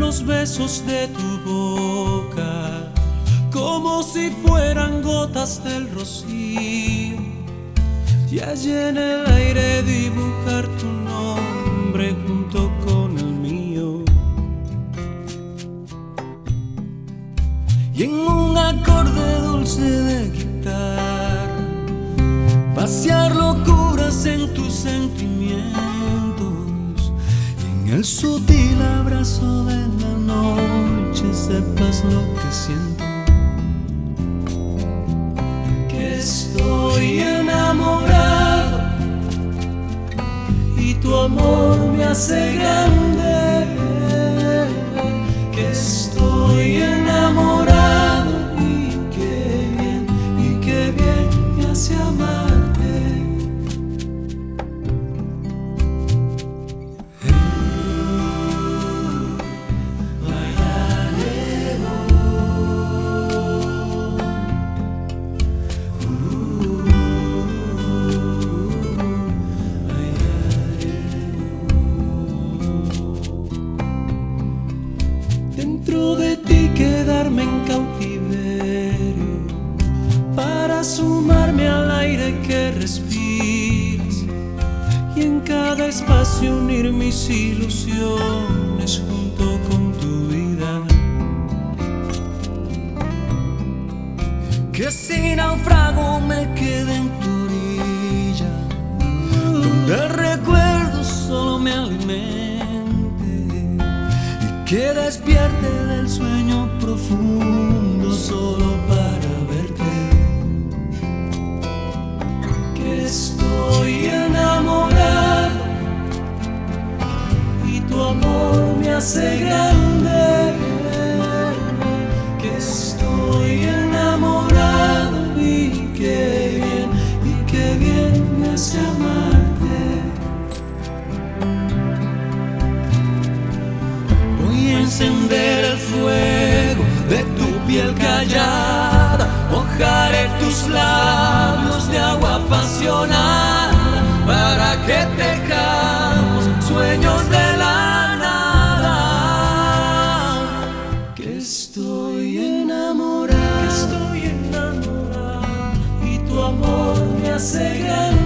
los besos de tu boca, como si fueran gotas del rocío, y allí en el aire dibujar tu nombre junto con el mío. Y en un acorde dulce de guitarra, pasear locuras en tus sentimientos, y en el sutil abrazo de la noche sepas lo que siento. Que estoy enamorado y tu amor me hace grande. Que estoy enamorado y qué bien me hace amarte. Dentro de ti quedarme en cautiverio, para sumarme al aire que respiras, y en cada espacio unir mis ilusiones junto con tu vida. Que si naufrago me quede en tu orilla, donde el recuerdo solo me alimente, que despierte del sueño profundo solo para verte. Que estoy enamorado y tu amor me hace grande. Que estoy enamorado y qué bien me hace amarte. Encender el fuego de tu piel callada, mojaré tus labios de agua apasionada, para que tejamos sueños de la nada. Que estoy enamorado y tu amor me hace grande.